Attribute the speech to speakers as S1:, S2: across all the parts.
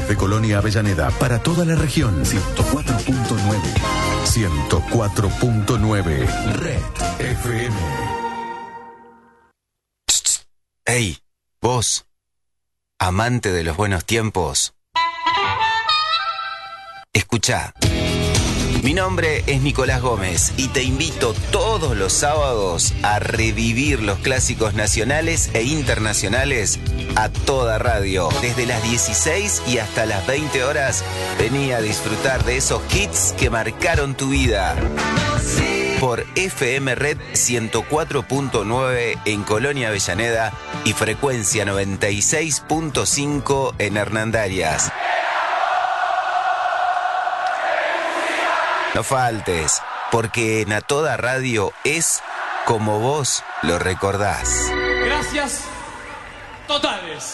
S1: Desde Colonia Avellaneda para toda la región. 104.9. 104.9. Red FM.
S2: Hey, vos, amante de los buenos tiempos. Escuchá. Mi nombre es Nicolás Gómez y te invito todos los sábados a revivir los clásicos nacionales e internacionales a toda radio. Desde las 16 y hasta las 20 horas, vení a disfrutar de esos hits que marcaron tu vida. Por FM Red 104.9 en Colonia Avellaneda y frecuencia 96.5 en Hernandarias. No faltes, porque en A Toda Radio es como vos lo recordás.
S3: Gracias totales.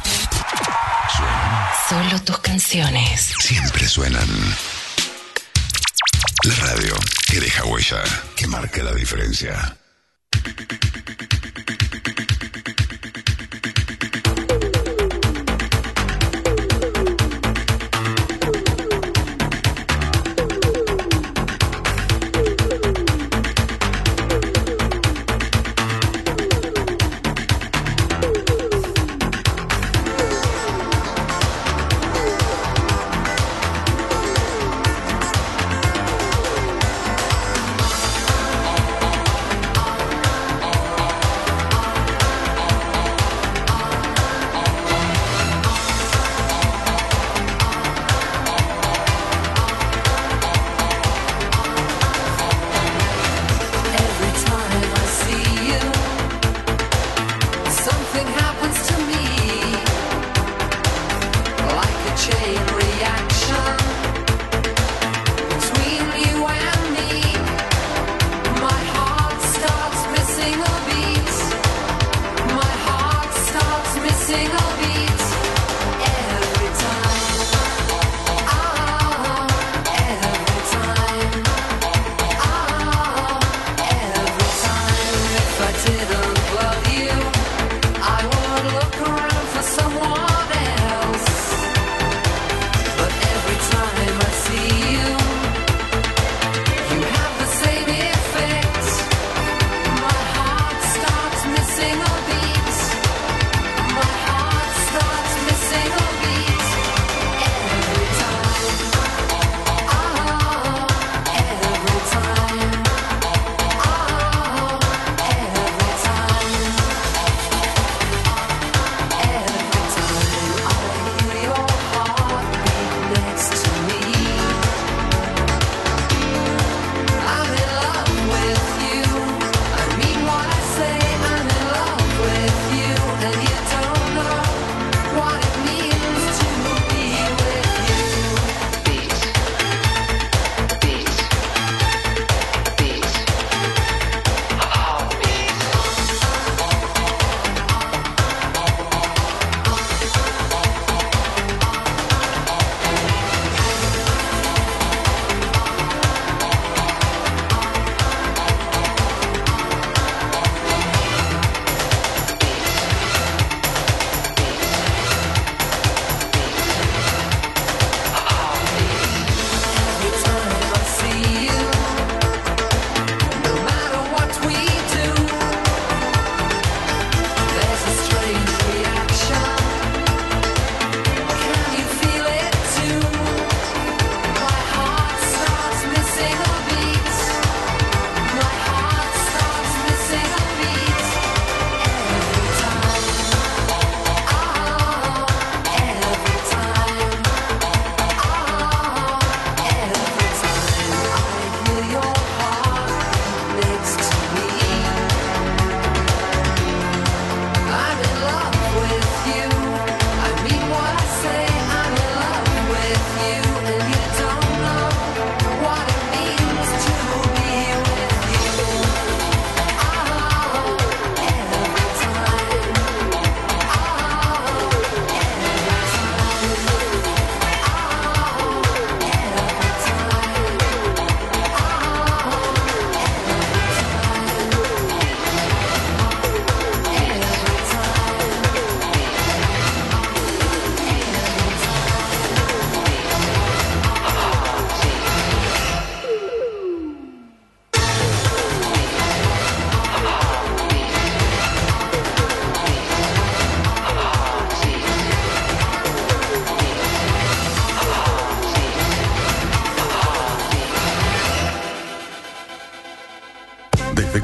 S4: Solo tus canciones.
S5: Siempre suenan. La radio que deja huella, que marca la diferencia.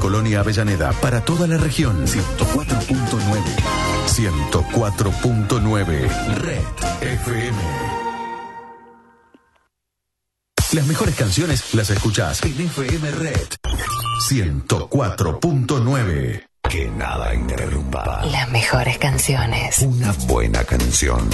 S1: Colonia Avellaneda, para toda la región. 104.9. 104.9. Red FM. Las mejores canciones las escuchás en FM Red 104.9.
S5: Que nada interrumpa.
S4: Las mejores canciones.
S5: Una buena canción.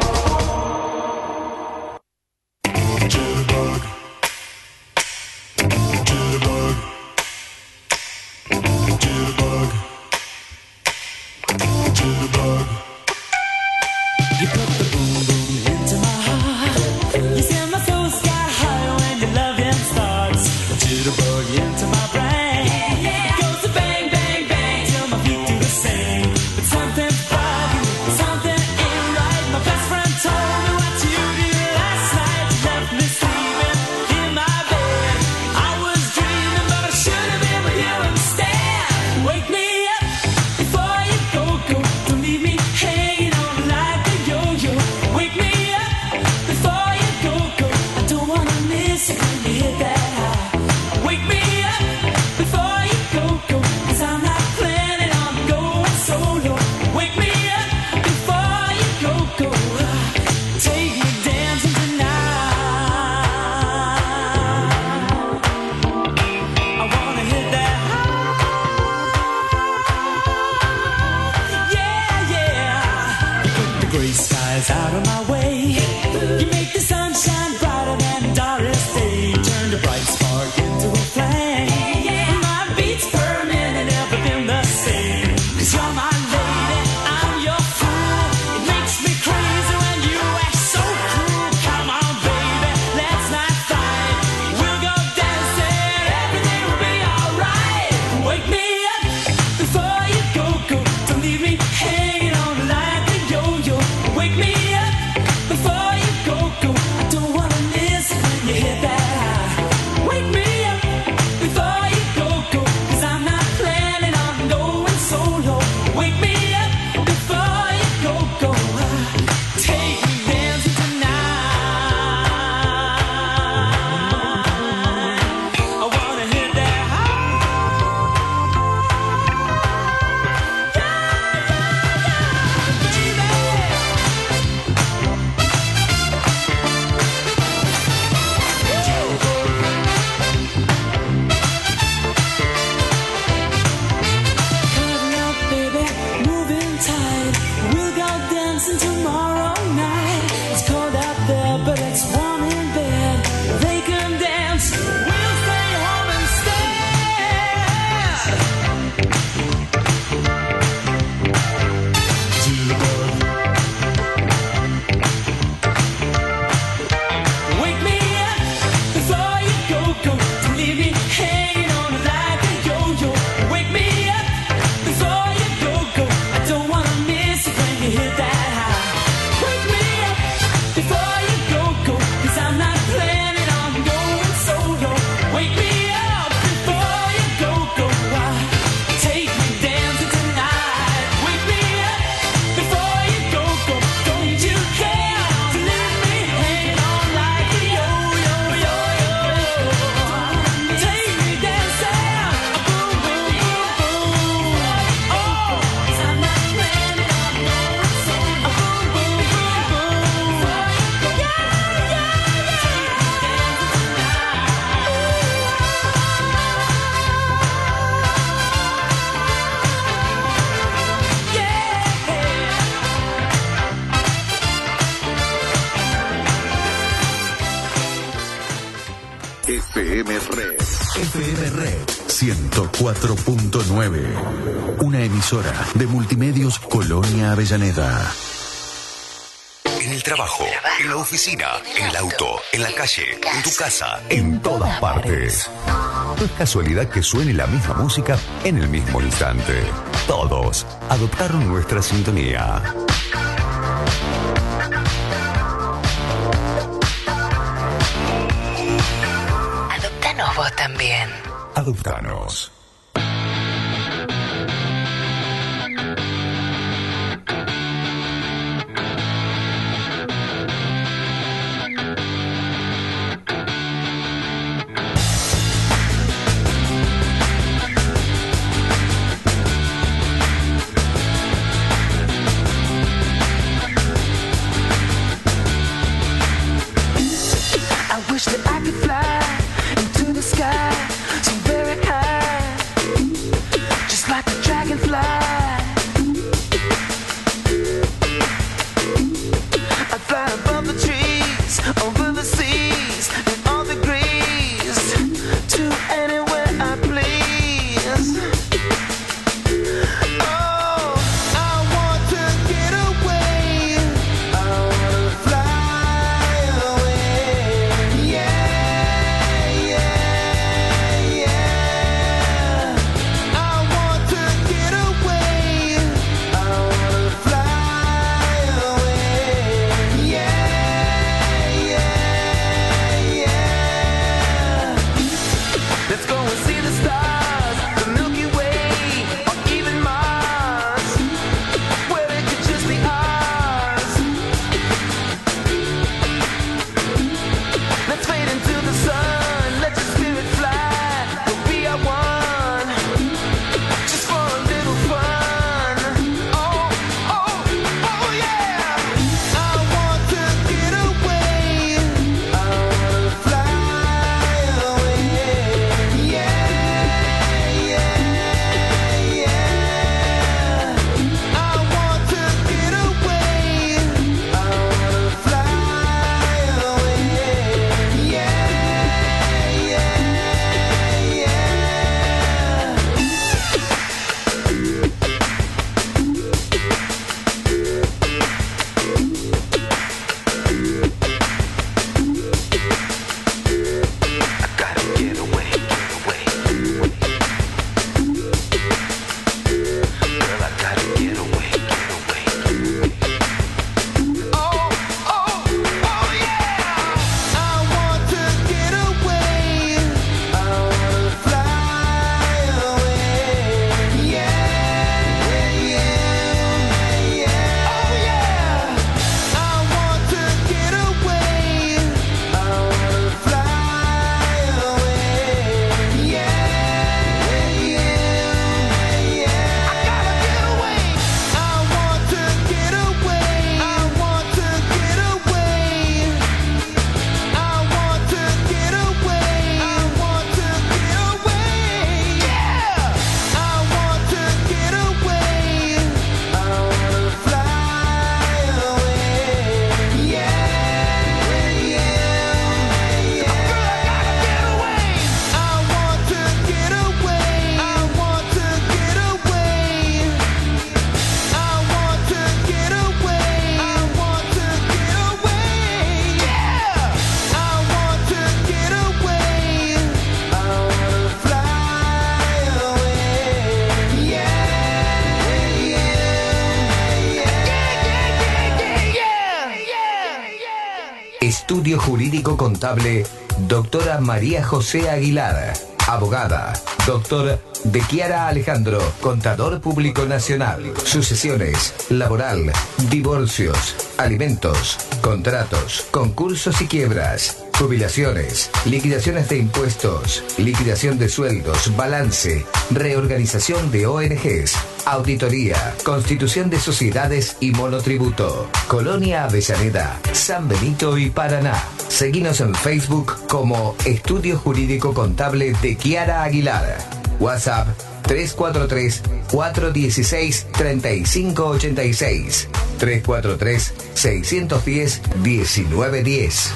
S1: FM Red. FM Red 104.9. Una emisora de Multimedios Colonia Avellaneda.
S5: En el trabajo, en la oficina, en el auto, en la calle, en tu casa, en todas partes. No es casualidad que suene la misma música en el mismo instante. Todos adoptaron nuestra sintonía.
S4: Adoptanos vos también.
S5: Adoptanos.
S6: Estudio Jurídico Contable, doctora María José Aguilar. Abogada, doctor De Chiara Alejandro, Contador Público Nacional. Sucesiones, laboral, divorcios, alimentos, contratos, concursos y quiebras. Jubilaciones, liquidaciones de impuestos, liquidación de sueldos, balance, reorganización de ONGs, auditoría, constitución de sociedades y monotributo. Colonia Avellaneda, San Benito y Paraná. Seguinos en Facebook como Estudio Jurídico Contable De Chiara Aguilar. WhatsApp 343-416-3586. 343-610-1910.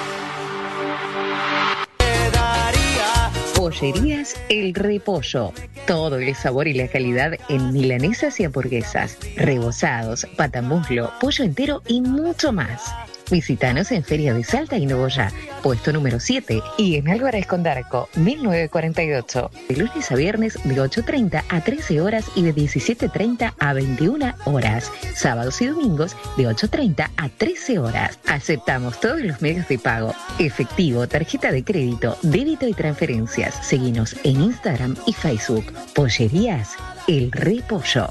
S4: Pollerías El Repollo. Todo el sabor y la calidad en milanesas y hamburguesas, rebozados, patamuslo, pollo entero y mucho más. Visítanos en Feria de Salta y Nogoyá, puesto número 7, y en Álvarez Condarco, 1948. De lunes a viernes de 8:30 a 13 horas y de 17:30 a 21 horas. Sábados y domingos de 8:30 a 13 horas. Aceptamos todos los medios de pago: efectivo, tarjeta de crédito, débito y transferencias. Seguinos en Instagram y Facebook. Pollerías El Repollo.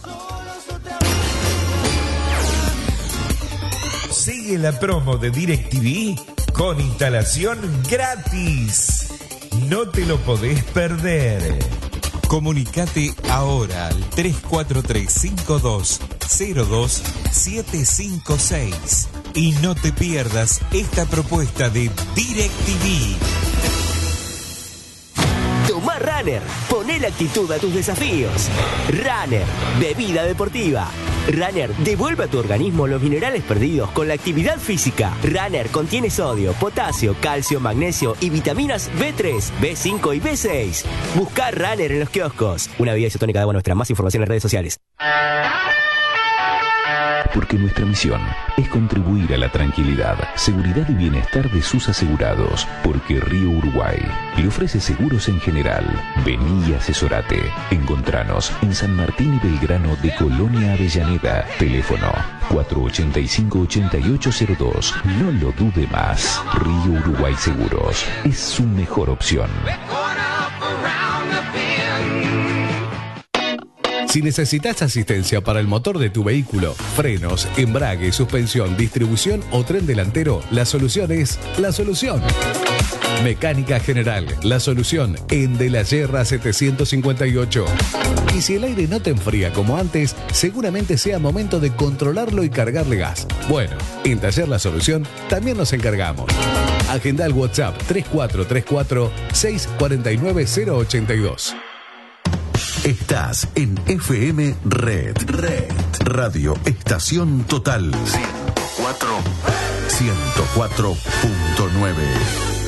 S7: Sigue la promo de DirecTV con instalación gratis. No te lo podés perder. Comunicate ahora al 343-5202-756 y no te pierdas esta propuesta de DirecTV.
S8: Tomá Runner, poné la actitud a tus desafíos. Runner, bebida deportiva. Runner devuelve a tu organismo los minerales perdidos con la actividad física. Runner contiene sodio, potasio, calcio, magnesio y vitaminas B3, B5 y B6. Buscá Runner en los kioscos. Una bebida isotónica de agua nuestra. Más información en las redes sociales.
S5: Porque nuestra misión es contribuir a la tranquilidad, seguridad y bienestar de sus asegurados. Porque Río Uruguay le ofrece seguros en general. Vení y asesorate. Encontranos en San Martín y Belgrano de Colonia Avellaneda. Teléfono 485-8802. No lo dude más. Río Uruguay Seguros es su mejor opción.
S9: Si necesitas asistencia para el motor de tu vehículo, frenos, embrague, suspensión, distribución o tren delantero, la solución es La Solución. Mecánica General, La Solución, en De la Yerra 758. Y si el aire no te enfría como antes, seguramente sea momento de controlarlo y cargarle gas. Bueno, en Taller La Solución también nos encargamos. Agenda al WhatsApp 3434-649-082.
S1: Estás en FM Red. Radio Estación Total. 104.9.